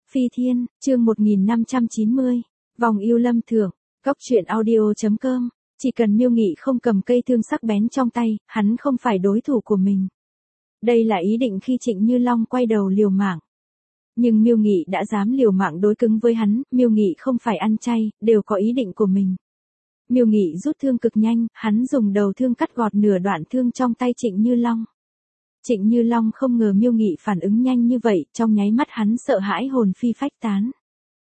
Phi Thiên, chương 1590, vòng yêu lâm thượng, Cốc truyện audio.com, chỉ cần Miêu Nghị không cầm cây thương sắc bén trong tay, hắn không phải đối thủ của mình. Đây là ý định khi Trịnh Như Long quay đầu liều mạng. Nhưng Miêu Nghị đã dám liều mạng đối cứng với hắn, Miêu Nghị không phải ăn chay, đều có ý định của mình. Miêu Nghị rút thương cực nhanh, hắn dùng đầu thương cắt gọt nửa đoạn thương trong tay Trịnh Như Long. Trịnh Như Long không ngờ Miêu Nghị phản ứng nhanh như vậy, trong nháy mắt hắn sợ hãi hồn phi phách tán.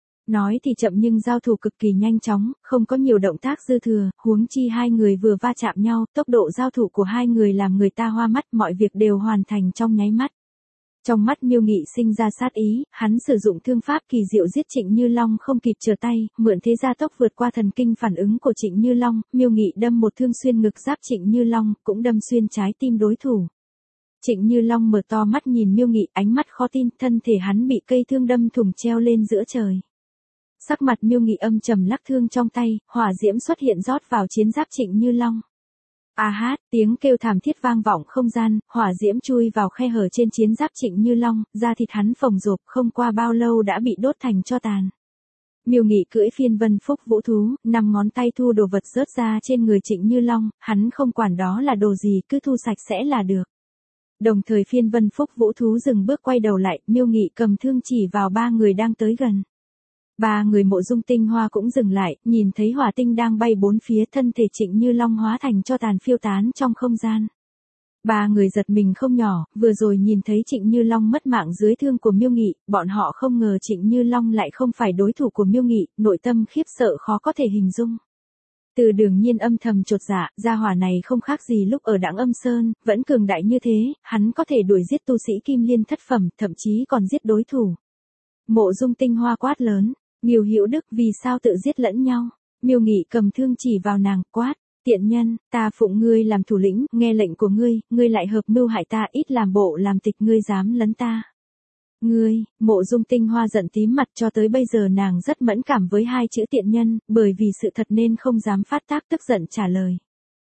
Nói thì chậm nhưng giao thủ cực kỳ nhanh chóng, không có nhiều động tác dư thừa, huống chi hai người vừa va chạm nhau, tốc độ giao thủ của hai người làm người ta hoa mắt, mọi việc đều hoàn thành trong nháy mắt. Trong mắt Miêu Nghị sinh ra sát ý, hắn sử dụng thương pháp kỳ diệu giết Trịnh Như Long không kịp trở tay, mượn thế gia tốc vượt qua thần kinh phản ứng của Trịnh Như Long, Miêu Nghị đâm một thương xuyên ngực giáp Trịnh Như Long, cũng đâm xuyên trái tim đối thủ. Trịnh Như Long mở to mắt nhìn Miêu Nghị, ánh mắt khó tin, thân thể hắn bị cây thương đâm thủng treo lên giữa trời. Sắc mặt Miêu Nghị âm trầm lắc thương trong tay, hỏa diễm xuất hiện rót vào chiến giáp Trịnh Như Long. A hát, tiếng kêu thảm thiết vang vọng không gian, hỏa diễm chui vào khe hở trên chiến giáp Trịnh Như Long, da thịt hắn phồng rộp, không qua bao lâu đã bị đốt thành tro tàn. Miêu Nghị cưỡi phiên vân phúc vũ thú, 5 ngón tay thu đồ vật rớt ra trên người Trịnh Như Long, hắn không quản đó là đồ gì, cứ thu sạch sẽ là được. Đồng thời phiên vân phúc vũ thú dừng bước quay đầu lại, Miêu Nghị cầm thương chỉ vào 3 người đang tới gần. 3 người Mộ Dung Tinh Hoa cũng dừng lại, nhìn thấy hỏa tinh đang bay bốn phía, thân thể Trịnh Như Long hóa thành tro tàn phiêu tán trong không gian. 3 người giật mình không nhỏ, vừa rồi nhìn thấy Trịnh Như Long mất mạng dưới thương của Miêu Nghị, bọn họ không ngờ Trịnh Như Long lại không phải đối thủ của Miêu Nghị, nội tâm khiếp sợ khó có thể hình dung. Từ Đường Nhiên âm thầm chột dạ, gia hỏa này không khác gì lúc ở Đãng Âm Sơn, vẫn cường đại như thế, hắn có thể đuổi giết tu sĩ Kim Liên thất phẩm, thậm chí còn giết đối thủ. Mộ Dung Tinh Hoa quát lớn, Nghiêu Hữu Đức, vì sao tự giết lẫn nhau? Miêu Nghị cầm thương chỉ vào nàng, quát, tiện nhân, ta phụng ngươi làm thủ lĩnh, nghe lệnh của ngươi lại hợp mưu hại ta, ít làm bộ làm tịch, ngươi dám lấn ta. Ngươi, Mộ Dung Tinh Hoa giận tím mặt, cho tới bây giờ nàng rất mẫn cảm với hai chữ tiện nhân, bởi vì sự thật nên không dám phát tác, tức giận trả lời.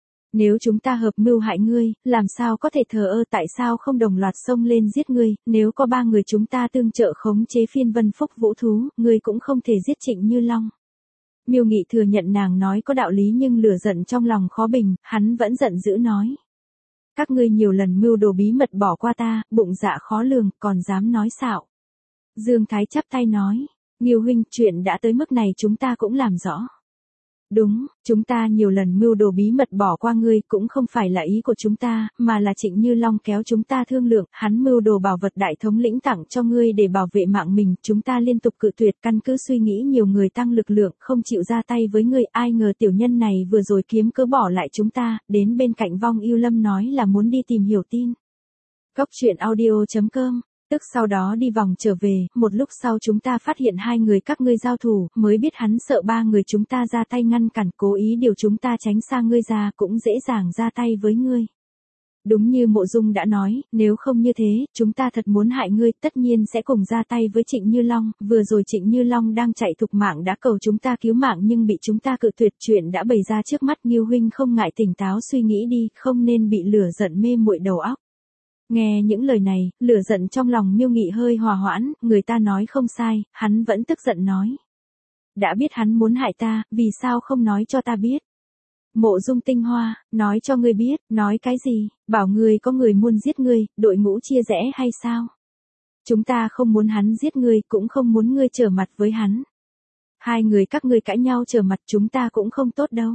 Nếu chúng ta hợp mưu hại ngươi, làm sao có thể thờ ơ, tại sao không đồng loạt xông lên giết ngươi, nếu có 3 người chúng ta tương trợ khống chế phiên vân phúc vũ thú, ngươi cũng không thể giết Trịnh Như Long. Miêu Nghị thừa nhận nàng nói có đạo lý nhưng lửa giận trong lòng khó bình, hắn vẫn giận dữ nói. Các ngươi nhiều lần mưu đồ bí mật bỏ qua ta, bụng dạ khó lường, còn dám nói xạo. Dương Thái chắp tay nói, Nghiêu huynh, chuyện đã tới mức này chúng ta cũng làm rõ. Đúng, chúng ta nhiều lần mưu đồ bí mật bỏ qua ngươi, cũng không phải là ý của chúng ta, mà là Trịnh Như Long kéo chúng ta thương lượng, hắn mưu đồ bảo vật đại thống lĩnh tặng cho ngươi để bảo vệ mạng mình, chúng ta liên tục cự tuyệt, căn cứ suy nghĩ nhiều người tăng lực lượng, không chịu ra tay với ngươi, ai ngờ tiểu nhân này vừa rồi kiếm cớ bỏ lại chúng ta, đến bên cạnh vong yêu lâm nói là muốn đi tìm hiểu tin. Cốc truyện audio.com. Tức sau đó đi vòng trở về, một lúc sau chúng ta phát hiện 2 người các ngươi giao thủ, mới biết hắn sợ 3 người chúng ta ra tay ngăn cản, cố ý điều chúng ta tránh xa ngươi ra, cũng dễ dàng ra tay với ngươi. Đúng như Mộ Dung đã nói, nếu không như thế, chúng ta thật muốn hại ngươi, tất nhiên sẽ cùng ra tay với Trịnh Như Long, vừa rồi Trịnh Như Long đang chạy thục mạng đã cầu chúng ta cứu mạng nhưng bị chúng ta cự tuyệt, chuyện đã bày ra trước mắt, Nghiêu huynh không ngại tỉnh táo suy nghĩ đi, không nên bị lửa giận mê muội đầu óc. Nghe những lời này, lửa giận trong lòng Miêu Nghị hơi hòa hoãn, người ta nói không sai, hắn vẫn tức giận nói. Đã biết hắn muốn hại ta, vì sao không nói cho ta biết? Mộ Dung Tinh Hoa, nói cho ngươi biết, nói cái gì, bảo ngươi có người muốn giết ngươi, đội ngũ chia rẽ hay sao? Chúng ta không muốn hắn giết ngươi, cũng không muốn ngươi trở mặt với hắn. 2 người các ngươi cãi nhau trở mặt chúng ta cũng không tốt đâu.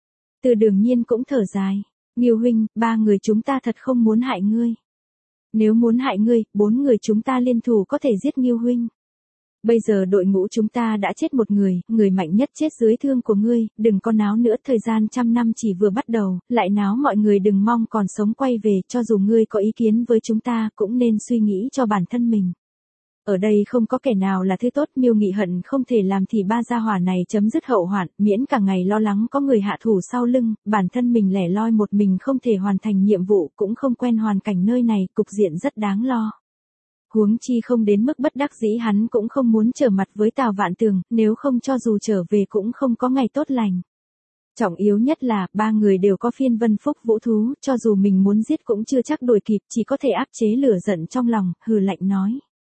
Từ Đường Nhiên cũng thở dài, Nghiêu huynh, 3 người chúng ta thật không muốn hại ngươi. Nếu muốn hại ngươi, 4 người chúng ta liên thủ có thể giết Nghiêu huynh. Bây giờ đội ngũ chúng ta đã chết một người, người mạnh nhất chết dưới thương của ngươi, đừng có náo nữa, thời gian 100 năm chỉ vừa bắt đầu, lại náo mọi người đừng mong còn sống quay về, cho dù ngươi có ý kiến với chúng ta, cũng nên suy nghĩ cho bản thân mình. Ở đây không có kẻ nào là thứ tốt, Miêu Nghị hận không thể làm thì 3 gia hỏa này chấm dứt hậu hoạn, miễn cả ngày lo lắng có người hạ thủ sau lưng, bản thân mình lẻ loi một mình không thể hoàn thành nhiệm vụ, cũng không quen hoàn cảnh nơi này, cục diện rất đáng lo. Huống chi không đến mức bất đắc dĩ hắn cũng không muốn trở mặt với Tào Vạn Tường, nếu không cho dù trở về cũng không có ngày tốt lành. Trọng yếu nhất là, 3 người đều có phiên vân phúc vũ thú, cho dù mình muốn giết cũng chưa chắc đuổi kịp, chỉ có thể áp chế lửa giận trong lòng, hừ lạnh nói.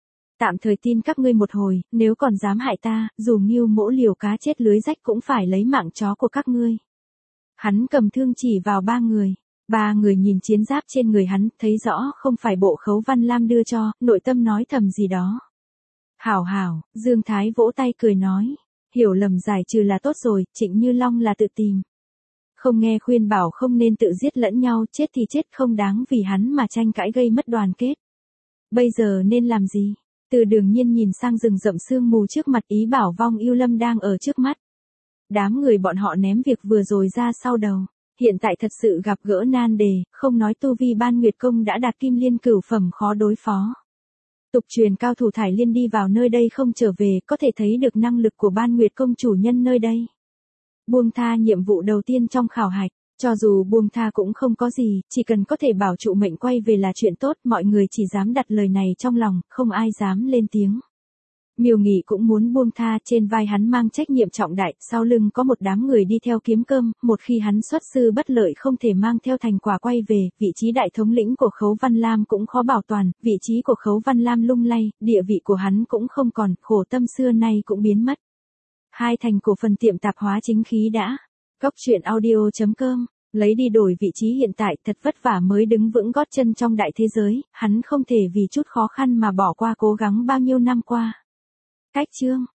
tạm thời tin các ngươi một hồi, nếu còn dám hại ta, dù Ngưu Mỗ liều cá chết lưới rách cũng phải lấy mạng chó của các ngươi. Hắn cầm thương chỉ vào ba người. Ba người nhìn chiến giáp trên người hắn, thấy rõ không phải bộ Khấu Văn Lam đưa cho, nội tâm nói thầm gì đó. Hảo hảo, Dương Thái vỗ tay cười nói. Hiểu lầm giải trừ là tốt rồi, Trịnh Như Long là tự tìm. Không nghe khuyên bảo không nên tự giết lẫn nhau, chết thì chết không đáng vì hắn mà tranh cãi gây mất đoàn kết. Bây giờ nên làm gì? Từ Đường Nhiên nhìn sang rừng rậm sương mù trước mặt, ý bảo Vong Ưu Lâm đang ở trước mắt. Đám người bọn họ ném việc vừa rồi ra sau đầu. Hiện tại thật sự gặp gỡ nan đề, không nói tu vi Ban Nguyệt Công đã đạt Kim Liên cửu phẩm khó đối phó. Tục truyền cao thủ Thải Liên đi vào nơi đây không trở về, có thể thấy được năng lực của Ban Nguyệt Công chủ nhân nơi đây. Buông tha nhiệm vụ đầu tiên trong khảo hạch, cho dù buông tha cũng không có gì, chỉ cần có thể bảo trụ mệnh quay về là chuyện tốt, mọi người chỉ dám đặt lời này trong lòng, không ai dám lên tiếng. Miêu Nghị cũng muốn buông tha, trên vai hắn mang trách nhiệm trọng đại, sau lưng có một đám người đi theo kiếm cơm, một khi hắn xuất sư bất lợi không thể mang theo thành quả quay về, vị trí đại thống lĩnh của Khấu Văn Lam cũng khó bảo toàn, vị trí của Khấu Văn Lam lung lay, địa vị của hắn cũng không còn, khổ tâm xưa nay cũng biến mất. Hai thành cổ phần tiệm tạp hóa chính khí đã. Góc truyện audio.com, lấy đi đổi vị trí hiện tại, thật vất vả mới đứng vững gót chân trong đại thế giới, hắn không thể vì chút khó khăn mà bỏ qua cố gắng bao nhiêu năm qua. Cách chương